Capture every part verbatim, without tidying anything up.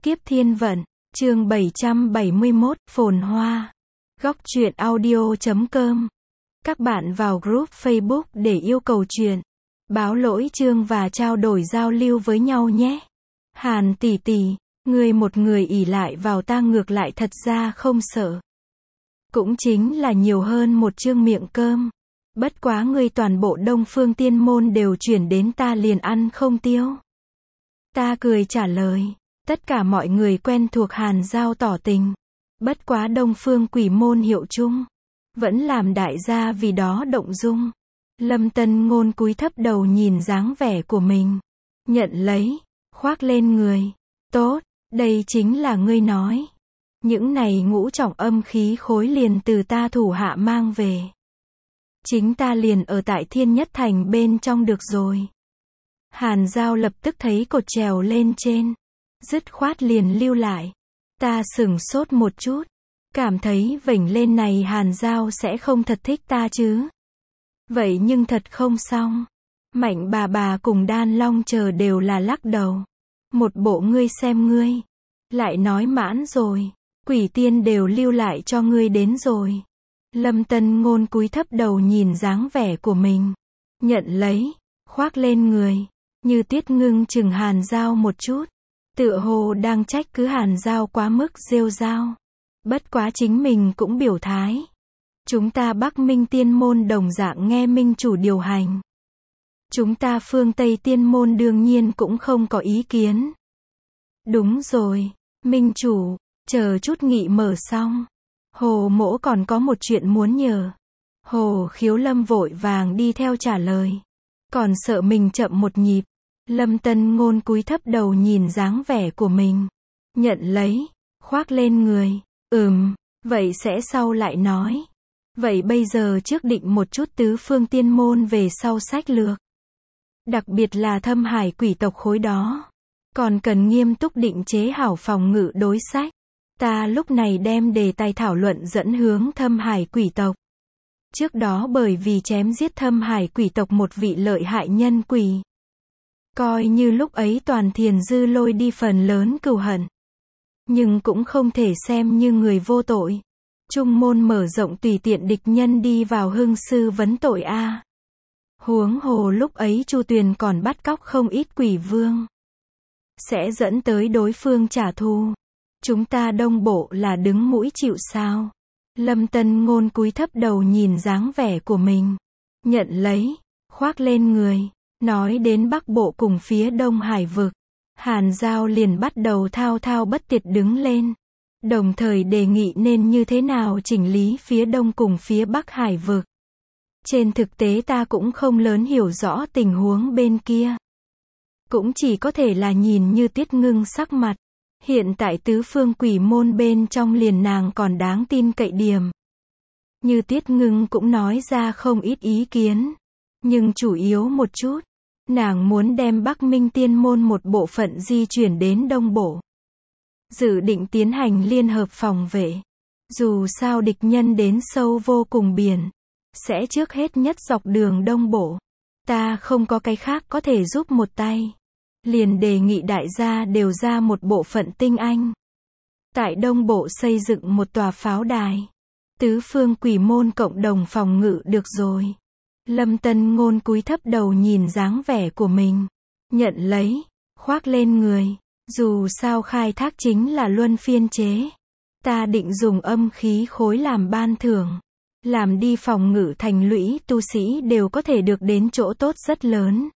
Kiếp Thiên Vận, chương bảy trăm bảy mươi mốt, Phồn Hoa. Góc truyện audio chấm com. Các bạn vào group Facebook để yêu cầu truyện, báo lỗi chương và trao đổi giao lưu với nhau nhé. Hàn tỷ tỷ, ngươi một người ỷ lại vào ta ngược lại thật ra không sợ. Cũng chính là nhiều hơn một chương miệng cơm. Bất quá ngươi toàn bộ Đông Phương Tiên Môn đều chuyển đến ta liền ăn không tiêu. Ta cười trả lời. Tất cả mọi người quen thuộc Hàn Giao tỏ tình. Bất quá Đông Phương Quỷ Môn hiệu chung, vẫn làm đại gia vì đó động dung. Lâm Tân Ngôn cúi thấp đầu nhìn dáng vẻ của mình. Nhận lấy, khoác lên người. Tốt, đây chính là ngươi nói. Những này ngũ trọng âm khí khối liền từ ta thủ hạ mang về. Chính ta liền ở tại Thiên Nhất Thành bên trong được rồi. Hàn Giao lập tức thấy cột trèo lên trên. Dứt khoát liền lưu lại. Ta sửng sốt một chút. Cảm thấy vểnh lên này Hàn Giao sẽ không thật thích ta chứ. Vậy nhưng thật không xong. Mạnh bà bà cùng Đan Long chờ đều là lắc đầu. Một bộ ngươi xem ngươi. Lại nói mãn rồi. Quỷ tiên đều lưu lại cho ngươi đến rồi. Lâm Tân Ngôn cúi thấp đầu nhìn dáng vẻ của mình. Nhận lấy. Khoác lên người. Như Tiết Ngưng chừng Hàn Giao một chút. Tựa hồ đang trách cứ Hàn Giao quá mức rêu rao. Bất quá chính mình cũng biểu thái. Chúng ta Bắc Minh Tiên Môn đồng dạng nghe Minh chủ điều hành. Chúng ta Phương Tây Tiên Môn đương nhiên cũng không có ý kiến. Đúng rồi, Minh chủ, chờ chút nghị mở xong. Hồ Mỗ còn có một chuyện muốn nhờ. Hồ Khiếu Lâm vội vàng đi theo trả lời. Còn sợ mình chậm một nhịp. Lâm Tân Ngôn cúi thấp đầu nhìn dáng vẻ của mình. Nhận lấy, khoác lên người. Ừm, vậy sẽ sau lại nói. Vậy bây giờ trước định một chút tứ phương tiên môn về sau sách lược. Đặc biệt là thâm hải quỷ tộc khối đó. Còn cần nghiêm túc định chế hảo phòng ngự đối sách. Ta lúc này đem đề tài thảo luận dẫn hướng thâm hải quỷ tộc. Trước đó bởi vì chém giết thâm hải quỷ tộc một vị lợi hại nhân quỷ. Coi như lúc ấy toàn thiền dư lôi đi phần lớn cừu hận. Nhưng cũng không thể xem như người vô tội. Trung môn mở rộng tùy tiện địch nhân đi vào hưng sư vấn tội a. Huống hồ lúc ấy Chu Tuyền còn bắt cóc không ít quỷ vương. Sẽ dẫn tới đối phương trả thù. Chúng ta Đông Bộ là đứng mũi chịu sao. Lâm Tân Ngôn cúi thấp đầu nhìn dáng vẻ của mình. Nhận lấy, khoác lên người. Nói đến Bắc Bộ cùng phía Đông Hải vực. Hàn Giao liền bắt đầu thao thao bất tuyệt đứng lên. Đồng thời đề nghị nên như thế nào chỉnh lý phía Đông cùng phía Bắc Hải vực. Trên thực tế ta cũng không lớn hiểu rõ tình huống bên kia. Cũng chỉ có thể là nhìn như Tiết Ngưng sắc mặt. Hiện tại tứ phương quỷ môn bên trong liền nàng còn đáng tin cậy điểm. Như Tiết Ngưng cũng nói ra không ít ý kiến. Nhưng chủ yếu một chút. Nàng muốn đem Bắc Minh Tiên Môn một bộ phận di chuyển đến Đông Bộ. Dự định tiến hành liên hợp phòng vệ. Dù sao địch nhân đến sâu vô cùng biển. Sẽ trước hết nhất dọc đường Đông Bộ. Ta không có cái khác có thể giúp một tay. Liền đề nghị đại gia đều ra một bộ phận tinh anh. Tại Đông Bộ xây dựng một tòa pháo đài. Tứ phương quỷ môn cộng đồng phòng ngự được rồi. Lâm Tân Ngôn cúi thấp đầu nhìn dáng vẻ của mình. Nhận lấy, khoác lên người. Dù sao khai thác chính là luân phiên chế. Ta định dùng âm khí khối làm ban thưởng. Làm đi phòng ngự thành lũy tu sĩ đều có thể được đến chỗ tốt rất lớn.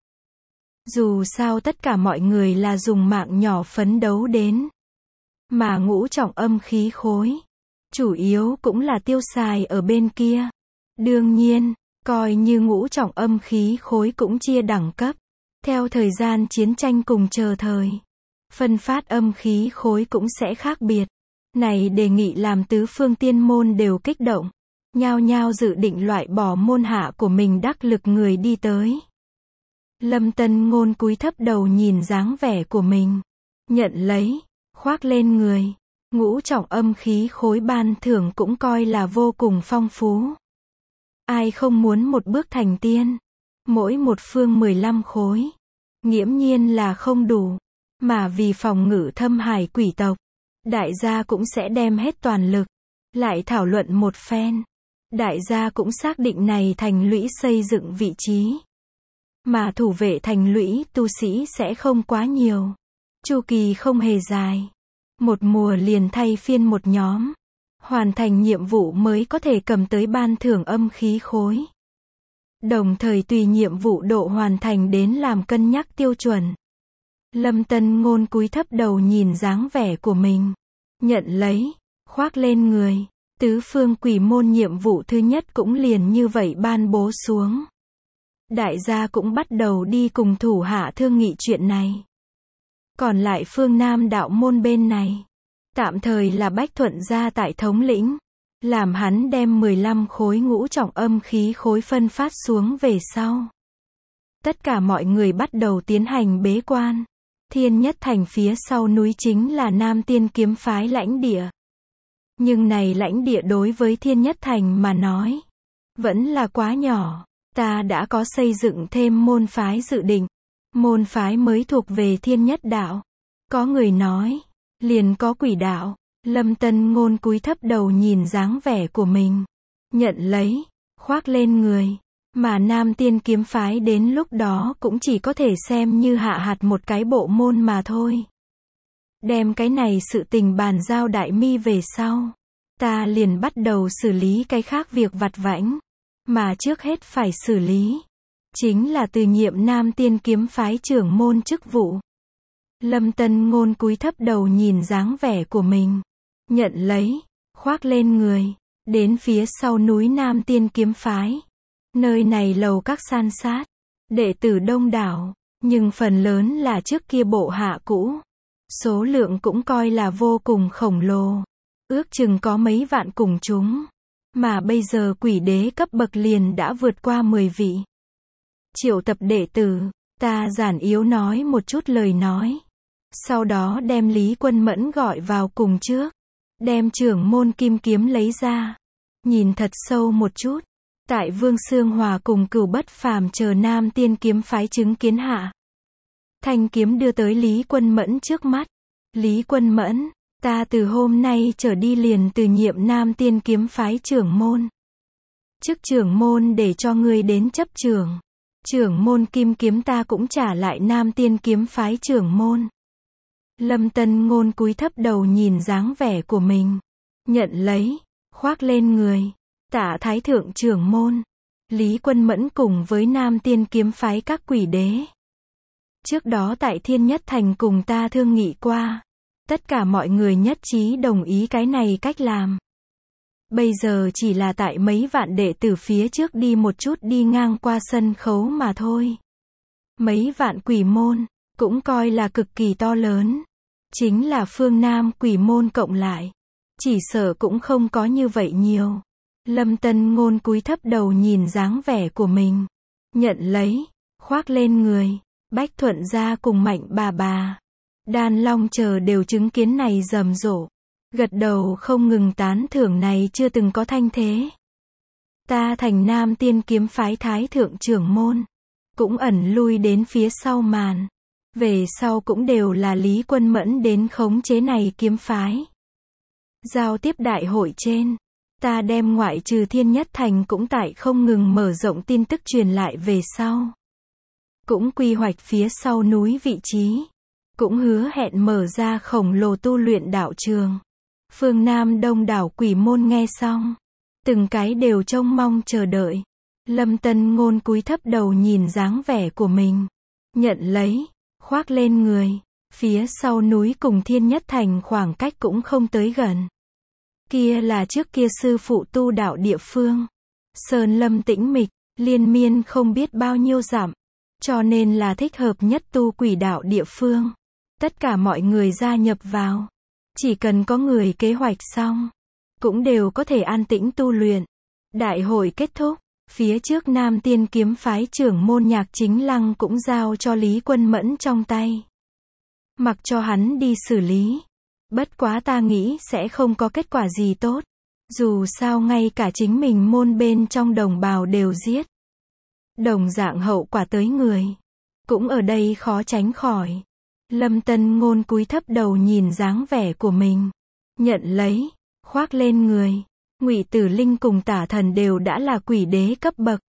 Dù sao tất cả mọi người là dùng mạng nhỏ phấn đấu đến. Mà ngũ trọng âm khí khối. Chủ yếu cũng là tiêu xài ở bên kia. Đương nhiên. Coi như ngũ trọng âm khí khối cũng chia đẳng cấp. Theo thời gian chiến tranh cùng chờ thời. Phân phát âm khí khối cũng sẽ khác biệt. Này đề nghị làm tứ phương tiên môn đều kích động. Nhao nhao dự định loại bỏ môn hạ của mình đắc lực người đi tới. Lâm Tân Ngôn cúi thấp đầu nhìn dáng vẻ của mình. Nhận lấy, khoác lên người. Ngũ trọng âm khí khối ban thưởng cũng coi là vô cùng phong phú. Ai không muốn một bước thành tiên. Mỗi một phương mười lăm khối. Nghiễm nhiên là không đủ. Mà vì phòng ngự thâm hải quỷ tộc, đại gia cũng sẽ đem hết toàn lực, lại thảo luận một phen. Đại gia cũng xác định này thành lũy xây dựng vị trí. Mà thủ vệ thành lũy tu sĩ sẽ không quá nhiều. Chu kỳ không hề dài. Một mùa liền thay phiên một nhóm. Hoàn thành nhiệm vụ mới có thể cầm tới ban thưởng âm khí khối. Đồng thời tùy nhiệm vụ độ hoàn thành đến làm cân nhắc tiêu chuẩn. Lâm Tân Ngôn cúi thấp đầu nhìn dáng vẻ của mình. Nhận lấy, khoác lên người. Tứ phương quỷ môn nhiệm vụ thứ nhất cũng liền như vậy ban bố xuống. Đại gia cũng bắt đầu đi cùng thủ hạ thương nghị chuyện này. Còn lại phương Nam đạo môn bên này, tạm thời là Bách Thuận gia tại thống lĩnh, làm hắn đem mười lăm khối ngũ trọng âm khí khối phân phát xuống về sau. Tất cả mọi người bắt đầu tiến hành bế quan. Thiên Nhất Thành phía sau núi chính là Nam Tiên kiếm phái lãnh địa. Nhưng này lãnh địa đối với Thiên Nhất Thành mà nói, vẫn là quá nhỏ. Ta đã có xây dựng thêm môn phái dự định. Môn phái mới thuộc về Thiên Nhất đạo. Có người nói, liền có quỷ đạo. Lâm Tân Ngôn cúi thấp đầu nhìn dáng vẻ của mình. Nhận lấy, khoác lên người. Mà Nam Tiên kiếm phái đến lúc đó cũng chỉ có thể xem như hạ hạt một cái bộ môn mà thôi. Đem cái này sự tình bàn giao Đại Mi về sau, ta liền bắt đầu xử lý cái khác việc vặt vãnh. Mà trước hết phải xử lý, chính là từ nhiệm Nam Tiên kiếm phái trưởng môn chức vụ. Lâm Tân Ngôn cúi thấp đầu nhìn dáng vẻ của mình. Nhận lấy, khoác lên người. Đến phía sau núi Nam Tiên kiếm phái. Nơi này lầu các san sát. Đệ tử đông đảo. Nhưng phần lớn là trước kia bộ hạ cũ. Số lượng cũng coi là vô cùng khổng lồ. Ước chừng có mấy vạn cùng chúng. Mà bây giờ quỷ đế cấp bậc liền đã vượt qua mười vị. Triệu tập đệ tử, ta giản yếu nói một chút lời nói. Sau đó đem Lý Quân Mẫn gọi vào cùng trước. Đem trưởng môn kim kiếm lấy ra. Nhìn thật sâu một chút. Tại Vương Sương Hòa cùng Cửu Bất Phàm chờ Nam Tiên kiếm phái chứng kiến hạ. Thanh kiếm đưa tới Lý Quân Mẫn trước mắt. Lý Quân Mẫn, ta từ hôm nay trở đi liền từ nhiệm Nam Tiên kiếm phái trưởng môn. Chức trưởng môn để cho ngươi đến chấp trưởng. Trưởng môn kim kiếm ta cũng trả lại Nam Tiên kiếm phái trưởng môn. Lâm Tân Ngôn cúi thấp đầu nhìn dáng vẻ của mình. Nhận lấy, khoác lên người. Tạ Thái Thượng trưởng môn. Lý Quân Mẫn cùng với Nam Tiên kiếm phái các quỷ đế. Trước đó tại Thiên Nhất Thành cùng ta thương nghị qua. Tất cả mọi người nhất trí đồng ý cái này cách làm. Bây giờ chỉ là tại mấy vạn đệ tử phía trước đi một chút đi ngang qua sân khấu mà thôi. Mấy vạn quỷ môn, cũng coi là cực kỳ to lớn. Chính là phương Nam quỷ môn cộng lại. Chỉ sợ cũng không có như vậy nhiều. Lâm Tân Ngôn cúi thấp đầu nhìn dáng vẻ của mình. Nhận lấy, khoác lên người. Bách Thuận gia cùng Mạnh bà bà. Đan Long chờ đều chứng kiến này rầm rộ. Gật đầu không ngừng tán thưởng này chưa từng có thanh thế. Ta thành Nam Tiên kiếm phái thái thượng trưởng môn. Cũng ẩn lui đến phía sau màn. Về sau cũng đều là Lý Quân Mẫn đến khống chế này kiếm phái. Giao tiếp đại hội trên. Ta đem ngoại trừ Thiên Nhất Thành cũng tại không ngừng mở rộng tin tức truyền lại về sau. Cũng quy hoạch phía sau núi vị trí. Cũng hứa hẹn mở ra khổng lồ tu luyện đạo trường. Phương Nam đông đảo quỷ môn nghe xong. Từng cái đều trông mong chờ đợi. Lâm Tân Ngôn cúi thấp đầu nhìn dáng vẻ của mình. Nhận lấy, khoác lên người. Phía sau núi cùng Thiên Nhất Thành khoảng cách cũng không tới gần. Kia là trước kia sư phụ tu đạo địa phương. Sơn lâm tĩnh mịch, liên miên không biết bao nhiêu dặm. Cho nên là thích hợp nhất tu quỷ đạo địa phương. Tất cả mọi người gia nhập vào. Chỉ cần có người kế hoạch xong. Cũng đều có thể an tĩnh tu luyện. Đại hội kết thúc. Phía trước Nam Tiên kiếm phái trưởng môn Nhạc Chính Lăng cũng giao cho Lý Quân Mẫn trong tay. Mặc cho hắn đi xử lý. Bất quá ta nghĩ sẽ không có kết quả gì tốt. Dù sao ngay cả chính mình môn bên trong đồng bào đều giết. Đồng dạng hậu quả tới người. Cũng ở đây khó tránh khỏi. Lâm Tân Ngôn cúi thấp đầu nhìn dáng vẻ của mình. Nhận lấy, khoác lên người. Ngụy Tử Linh cùng Tả Thần đều đã là quỷ đế cấp bậc.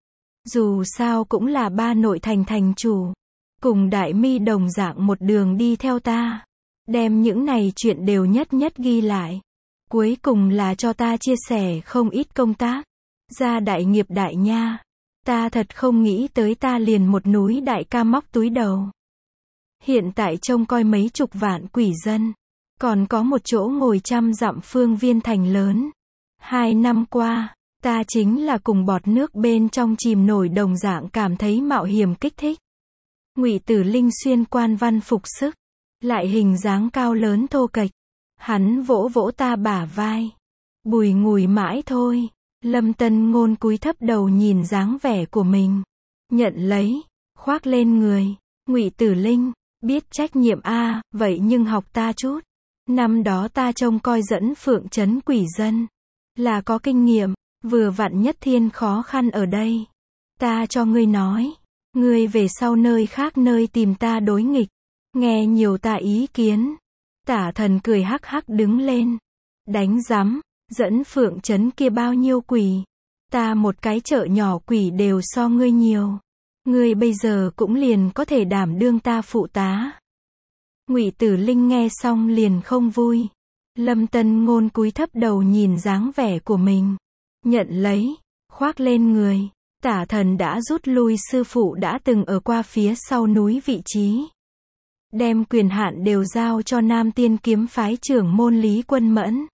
Dù sao cũng là ba nội thành thành chủ. Cùng Đại Mi đồng dạng một đường đi theo ta. Đem những này chuyện đều nhất nhất ghi lại. Cuối cùng là cho ta chia sẻ không ít công tác. Ra đại nghiệp đại nha. Ta thật không nghĩ tới ta liền một núi đại ca móc túi đầu. Hiện tại trông coi mấy chục vạn quỷ dân. Còn có một chỗ ngồi trăm dặm phương viên thành lớn. Hai năm qua, ta chính là cùng bọt nước bên trong chìm nổi đồng dạng cảm thấy mạo hiểm kích thích. Ngụy Tử Linh xuyên quan văn phục sức. Lại hình dáng cao lớn thô kệch. Hắn vỗ vỗ ta bả vai. Bùi ngùi mãi thôi. Lâm Tân Ngôn cúi thấp đầu nhìn dáng vẻ của mình. Nhận lấy, khoác lên người. Ngụy Tử Linh, biết trách nhiệm a, vậy nhưng học ta chút. Năm đó ta trông coi dẫn phượng trấn quỷ dân. Là có kinh nghiệm, vừa vặn nhất thiên khó khăn ở đây. Ta cho ngươi nói. Ngươi về sau nơi khác nơi tìm ta đối nghịch. Nghe nhiều ta ý kiến. Tả Thần cười hắc hắc đứng lên. Đánh rắm, dẫn phượng trấn kia bao nhiêu quỷ. Ta một cái chợ nhỏ quỷ đều so ngươi nhiều. Ngươi bây giờ cũng liền có thể đảm đương ta phụ tá. Ngụy Tử Linh nghe xong liền không vui. Lâm Tân Ngôn cúi thấp đầu nhìn dáng vẻ của mình. Nhận lấy, khoác lên người. Tả Thần đã rút lui sư phụ đã từng ở qua phía sau núi vị trí. Đem quyền hạn đều giao cho Nam Tiên kiếm phái trưởng môn Lý Quân Mẫn.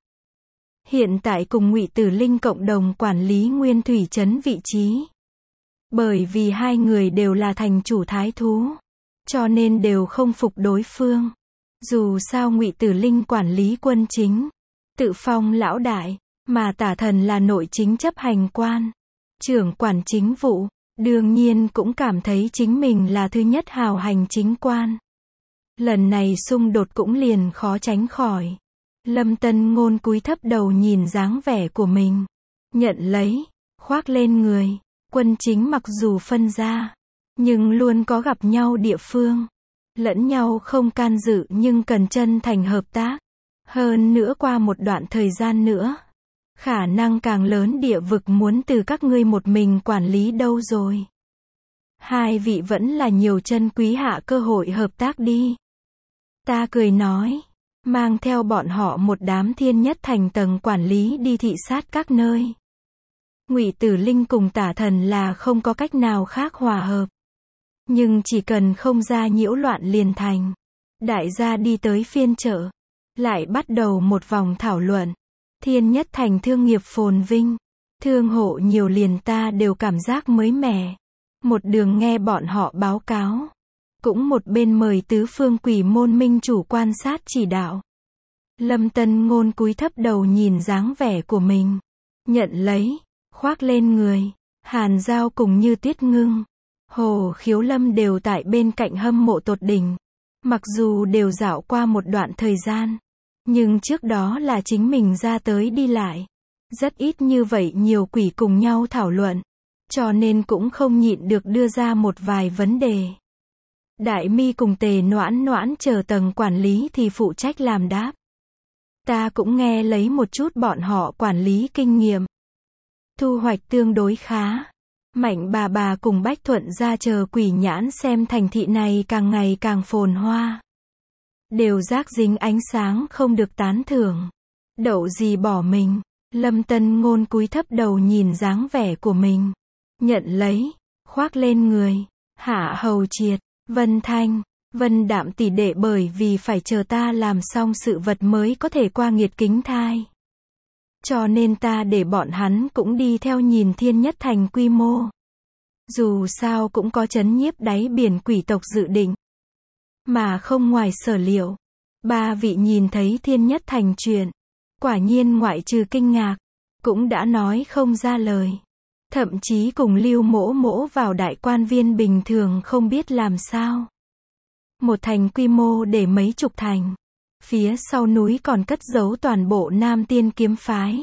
Hiện tại cùng Ngụy Tử Linh cộng đồng quản lý Nguyên Thủy trấn vị trí. Bởi vì hai người đều là thành chủ thái thú, cho nên đều không phục đối phương. Dù sao Ngụy Tử Linh quản lý quân chính, tự phong lão đại, mà Tả Thần là nội chính chấp hành quan, trưởng quản chính vụ, đương nhiên cũng cảm thấy chính mình là thứ nhất hào hành chính quan. Lần này xung đột cũng liền khó tránh khỏi. Lâm Tân Ngôn cúi thấp đầu nhìn dáng vẻ của mình. Nhận lấy, khoác lên người. Quân chính mặc dù phân ra, nhưng luôn có gặp nhau địa phương. Lẫn nhau không can dự nhưng cần chân thành hợp tác. Hơn nữa qua một đoạn thời gian nữa, khả năng càng lớn địa vực muốn từ các ngươi một mình quản lý đâu rồi. Hai vị vẫn là nhiều chân quý hạ cơ hội hợp tác đi. Ta cười nói, mang theo bọn họ một đám thiên nhất thành tầng quản lý đi thị sát các nơi. Ngụy Tử Linh cùng Tả Thần là không có cách nào khác hòa hợp. Nhưng chỉ cần không ra nhiễu loạn liền thành. Đại gia đi tới phiên chợ. Lại bắt đầu một vòng thảo luận. Thiên nhất thành thương nghiệp phồn vinh. Thương hộ nhiều liền ta đều cảm giác mới mẻ. Một đường nghe bọn họ báo cáo. Cũng một bên mời tứ phương quỷ môn minh chủ quan sát chỉ đạo. Lâm Tân Ngôn cúi thấp đầu nhìn dáng vẻ của mình. Nhận lấy, khoác lên người. Hàn Giao cùng Như Tuyết Ngưng, Hồ Khiếu Lâm đều tại bên cạnh hâm mộ tột đỉnh. Mặc dù đều dạo qua một đoạn thời gian, nhưng trước đó là chính mình ra tới đi lại. Rất ít như vậy nhiều quỷ cùng nhau thảo luận. Cho nên cũng không nhịn được đưa ra một vài vấn đề. Đại Mi cùng Tề Noãn Noãn chờ tầng quản lý thì phụ trách làm đáp. Ta cũng nghe lấy một chút bọn họ quản lý kinh nghiệm. Thu hoạch tương đối khá. Mạnh bà bà cùng Bách Thuận ra chờ quỷ nhãn xem thành thị này càng ngày càng phồn hoa. Đều rác dính ánh sáng không được tán thưởng. Đậu gì bỏ mình. Lâm Tân Ngôn cúi thấp đầu nhìn dáng vẻ của mình. Nhận lấy, khoác lên người. Hạ Hầu Triệt, Vân Thanh, Vân Đạm tỷ đệ bởi vì phải chờ ta làm xong sự vật mới có thể qua nghiệt kính thai. Cho nên ta để bọn hắn cũng đi theo nhìn thiên nhất thành quy mô. Dù sao cũng có chấn nhiếp đáy biển quỷ tộc dự định. Mà không ngoài sở liệu. Ba vị nhìn thấy thiên nhất thành chuyện. Quả nhiên ngoại trừ kinh ngạc. Cũng đã nói không ra lời. Thậm chí cùng Lưu Mỗ Mỗ vào đại quan viên bình thường không biết làm sao. Một thành quy mô để mấy chục thành. Phía sau núi còn cất giấu toàn bộ Nam Tiên kiếm phái.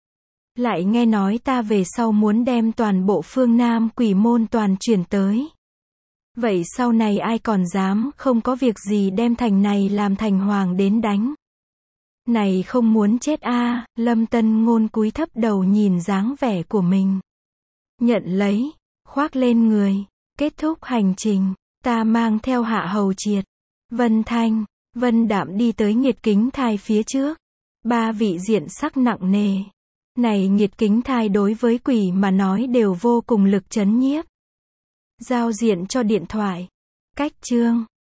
Lại nghe nói ta về sau muốn đem toàn bộ phương Nam quỷ môn toàn chuyển tới. Vậy sau này ai còn dám không có việc gì đem thành này làm thành hoàng đến đánh. Này không muốn chết a à, Lâm Tân Ngôn cúi thấp đầu nhìn dáng vẻ của mình. Nhận lấy, khoác lên người, kết thúc hành trình, ta mang theo Hạ Hầu Triệt, Vân Thanh, Vân Đạm đi tới Nghiệt Kính Thai phía trước. Ba vị diện sắc nặng nề. Này Nghiệt Kính Thai đối với quỷ mà nói đều vô cùng lực chấn nhiếp. Giao diện cho điện thoại. Cách chương